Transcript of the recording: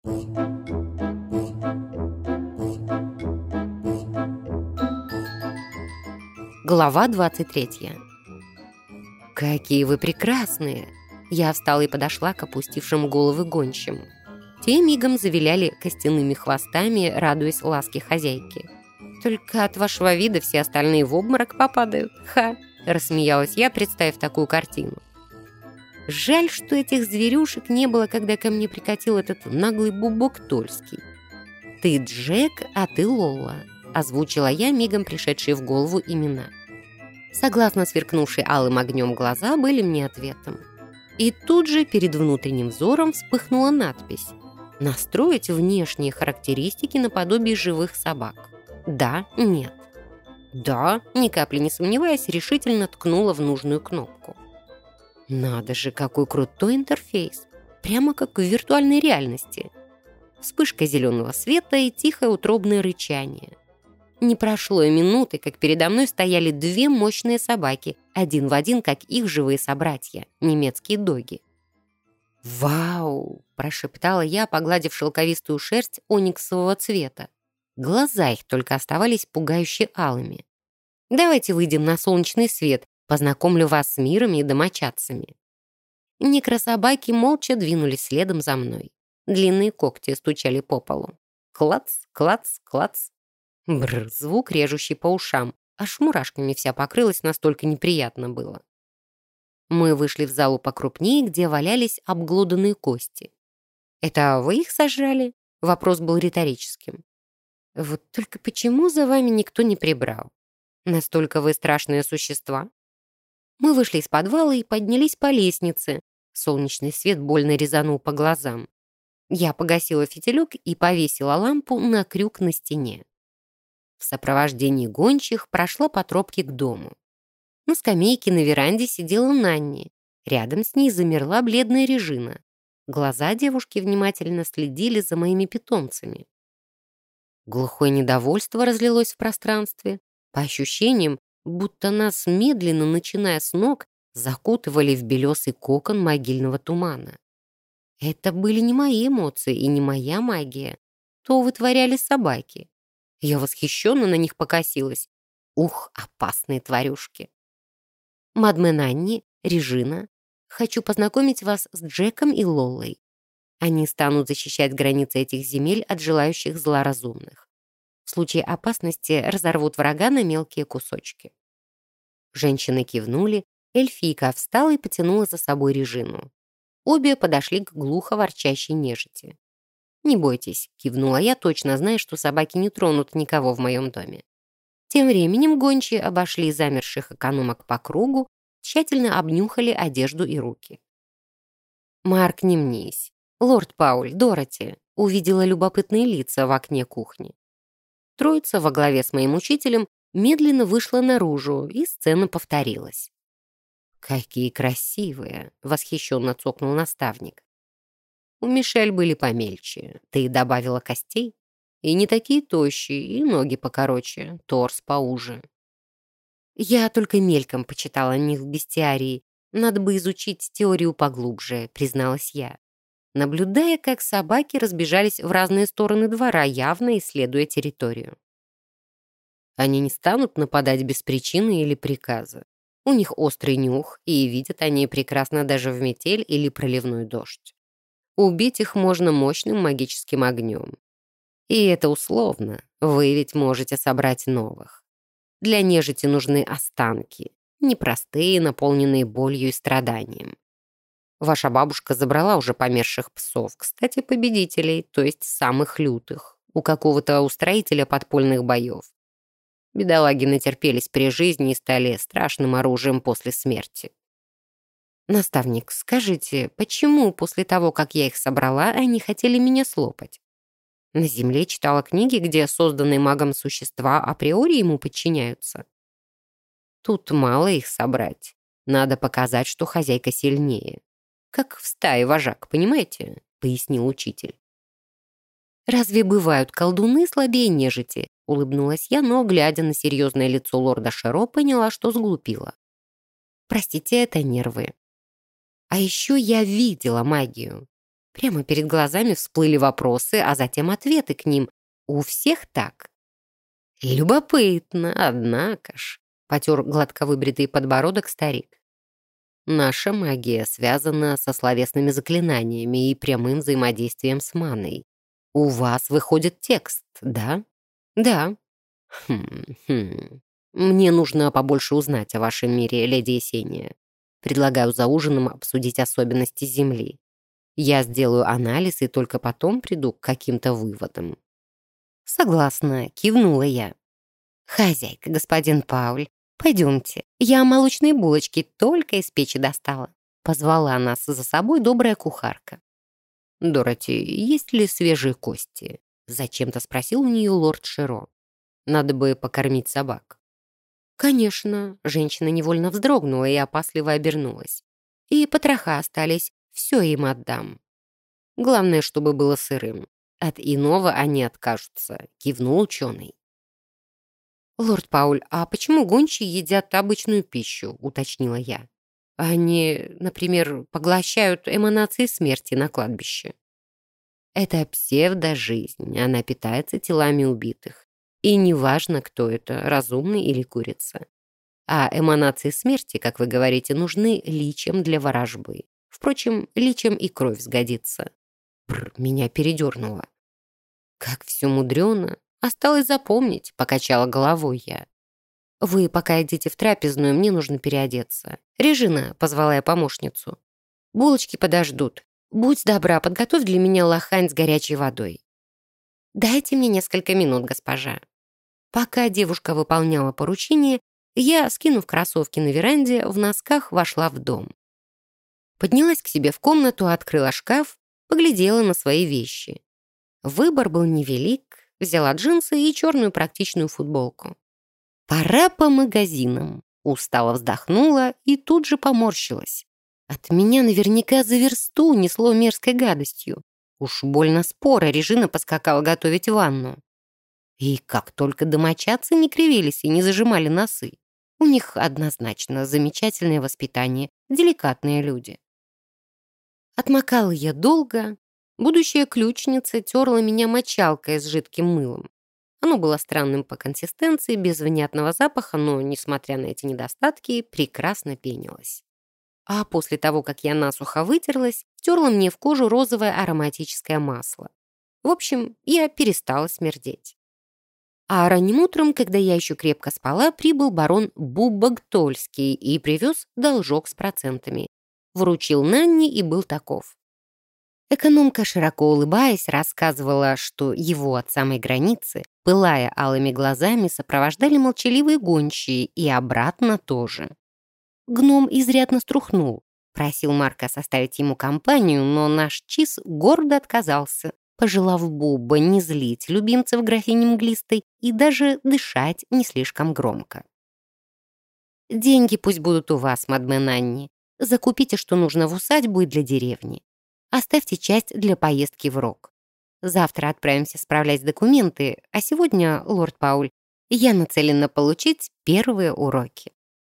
Глава 23. «Какие вы прекрасные!» Я встала и подошла к опустившим головы гончим. Те мигом завиляли костяными хвостами, радуясь ласке хозяйки. «Только от вашего вида все остальные в обморок попадают. Ха!» – рассмеялась я, представив такую картину. Жаль, что этих зверюшек не было, когда ко мне прикатил этот наглый бубок Тольский. «Ты Джек, а ты Лола», – озвучила я мигом пришедшие в голову имена. Согласно сверкнувшей алым огнем глаза были мне ответом. И тут же перед внутренним взором вспыхнула надпись: «Настроить внешние характеристики наподобие живых собак. Да, нет». «Да», ни капли не сомневаясь, решительно ткнула в нужную кнопку. Надо же, какой крутой интерфейс. Прямо как в виртуальной реальности. Вспышка зеленого света и тихое утробное рычание. Не прошло и минуты, как передо мной стояли две мощные собаки, один в один, как их живые собратья, немецкие доги. «Вау!» – прошептала я, погладив шелковистую шерсть ониксового цвета. Глаза их только оставались пугающе алыми. «Давайте выйдем на солнечный свет, познакомлю вас с миром и домочадцами». Некрособаки молча двинулись следом за мной. Длинные когти стучали по полу. Клац, клац, клац. Бррр, звук, режущий по ушам. Аж мурашками вся покрылась, настолько неприятно было. Мы вышли в залу покрупнее, где валялись обглоданные кости. «Это вы их сожрали?» Вопрос был риторическим. «Вот только почему за вами никто не прибрал? Настолько вы страшные существа?» Мы вышли из подвала и поднялись по лестнице. Солнечный свет больно резанул по глазам. Я погасила фитилек и повесила лампу на крюк на стене. В сопровождении гончих прошла по тропке к дому. На скамейке на веранде сидела Нанни. Рядом с ней замерла бледная Режина. Глаза девушки внимательно следили за моими питомцами. Глухое недовольство разлилось в пространстве. По ощущениям, будто нас, медленно начиная с ног, закутывали в белесый кокон могильного тумана. Это были не мои эмоции и не моя магия. То вытворяли собаки. Я восхищенно на них покосилась. Ух, опасные тварюшки. Мадмен Анни, Режина, хочу познакомить вас с Джеком и Лолой. Они станут защищать границы этих земель от желающих зла разумных. В случае опасности разорвут врага на мелкие кусочки. Женщины кивнули, эльфийка встала и потянула за собой Режину. Обе подошли к глухо ворчащей нежити. «Не бойтесь», — кивнула я, точно зная, что собаки не тронут никого в моем доме. Тем временем гончие обошли замерших экономок по кругу, тщательно обнюхали одежду и руки. «Марк, не мнись. Лорд Пауль, Дороти», — увидела любопытные лица в окне кухни. Троица во главе с моим учителем медленно вышла наружу, и сцена повторилась. «Какие красивые!» — восхищенно цокнул наставник. «У Мишель были помельче. Ты добавила костей? И не такие тощие, и ноги покороче, торс поуже». «Я только мельком почитала о них в бестиарии. Надо бы изучить теорию поглубже», — призналась я, наблюдая, как собаки разбежались в разные стороны двора, явно исследуя территорию. Они не станут нападать без причины или приказа. У них острый нюх, и видят они прекрасно даже в метель или проливной дождь. Убить их можно мощным магическим огнем. И это условно, вы ведь можете собрать новых. Для нежити нужны останки, непростые, наполненные болью и страданием. Ваша бабушка забрала уже померших псов, кстати, победителей, то есть самых лютых, у какого-то устроителя подпольных боев. Бедолаги натерпелись при жизни и стали страшным оружием после смерти. «Наставник, скажите, почему после того, как я их собрала, они хотели меня слопать? На земле читала книги, где созданные магом существа априори ему подчиняются. Тут мало их собрать. Надо показать, что хозяйка сильнее. Как в стае вожак, понимаете?» — пояснил учитель. «Разве бывают колдуны слабее нежити?» — улыбнулась я, но, глядя на серьезное лицо лорда Шеро, поняла, что сглупила. «Простите, это нервы. А еще я видела магию. Прямо перед глазами всплыли вопросы, а затем ответы к ним. У всех так. Любопытно, однако ж, потер гладко выбритый подбородок старик. Наша магия связана со словесными заклинаниями и прямым взаимодействием с маной. У вас выходит текст, да? Да. Хм. Мне нужно побольше узнать о вашем мире, леди Есения. Предлагаю за ужином обсудить особенности Земли. Я сделаю анализ и только потом приду к каким-то выводам. Согласна, кивнула я. Хозяйка, господин Пауль, пойдемте. Я молочные булочки только из печи достала. Позвала нас за собой добрая кухарка. Дороти, есть ли свежие кости? Зачем-то спросил у нее лорд Широ. Надо бы покормить собак. Конечно, женщина невольно вздрогнула и опасливо обернулась. И потроха остались, все им отдам. Главное, чтобы было сырым. От иного они откажутся, кивнул ученый. «Лорд Пауль, а почему гончие едят обычную пищу?» — уточнила я. «Они, например, поглощают эманации смерти на кладбище». Это псевдожизнь, она питается телами убитых. И неважно, кто это, разумный или курица. А эманации смерти, как вы говорите, нужны личам для ворожбы. Впрочем, личам и кровь сгодится. Меня передернуло. Как все мудрено. Осталось запомнить, покачала головой я. Вы пока идите в трапезную, мне нужно переодеться. Режина, позвала я помощницу. Булочки подождут. Будь добра, подготовь для меня лохань с горячей водой. Дайте мне несколько минут, госпожа. Пока девушка выполняла поручение, я, скинув кроссовки на веранде, в носках вошла в дом. Поднялась к себе в комнату, открыла шкаф, поглядела на свои вещи. Выбор был невелик, взяла джинсы и черную практичную футболку. Пора по магазинам. Устало вздохнула и тут же поморщилась. От меня наверняка за версту несло мерзкой гадостью. Уж больно споро Режина поскакала готовить ванну. И как только домочадцы не кривились и не зажимали носы. У них однозначно замечательное воспитание, деликатные люди. Отмокала я долго. Будущая ключница терла меня мочалкой с жидким мылом. Оно было странным по консистенции, без внятного запаха, но, несмотря на эти недостатки, прекрасно пенилось. А после того, как я насухо вытерлась, втерла мне в кожу розовое ароматическое масло. В общем, я перестала смердеть. А ранним утром, когда я еще крепко спала, прибыл барон Буббагтольский и привез должок с процентами. Вручил Нанни и был таков. Экономка, широко улыбаясь, рассказывала, что его от самой границы, пылая алыми глазами, сопровождали молчаливые гончие и обратно тоже. Гном изрядно струхнул, просил Марка составить ему компанию, но наш Чиз гордо отказался, пожелав Бубба не злить любимцев графини Мглистой и даже дышать не слишком громко. «Деньги пусть будут у вас, мадмен Анни. Закупите, что нужно в усадьбу и для деревни. Оставьте часть для поездки в Рог. Завтра отправимся справлять документы, а сегодня, лорд Пауль, я нацелена получить первые уроки».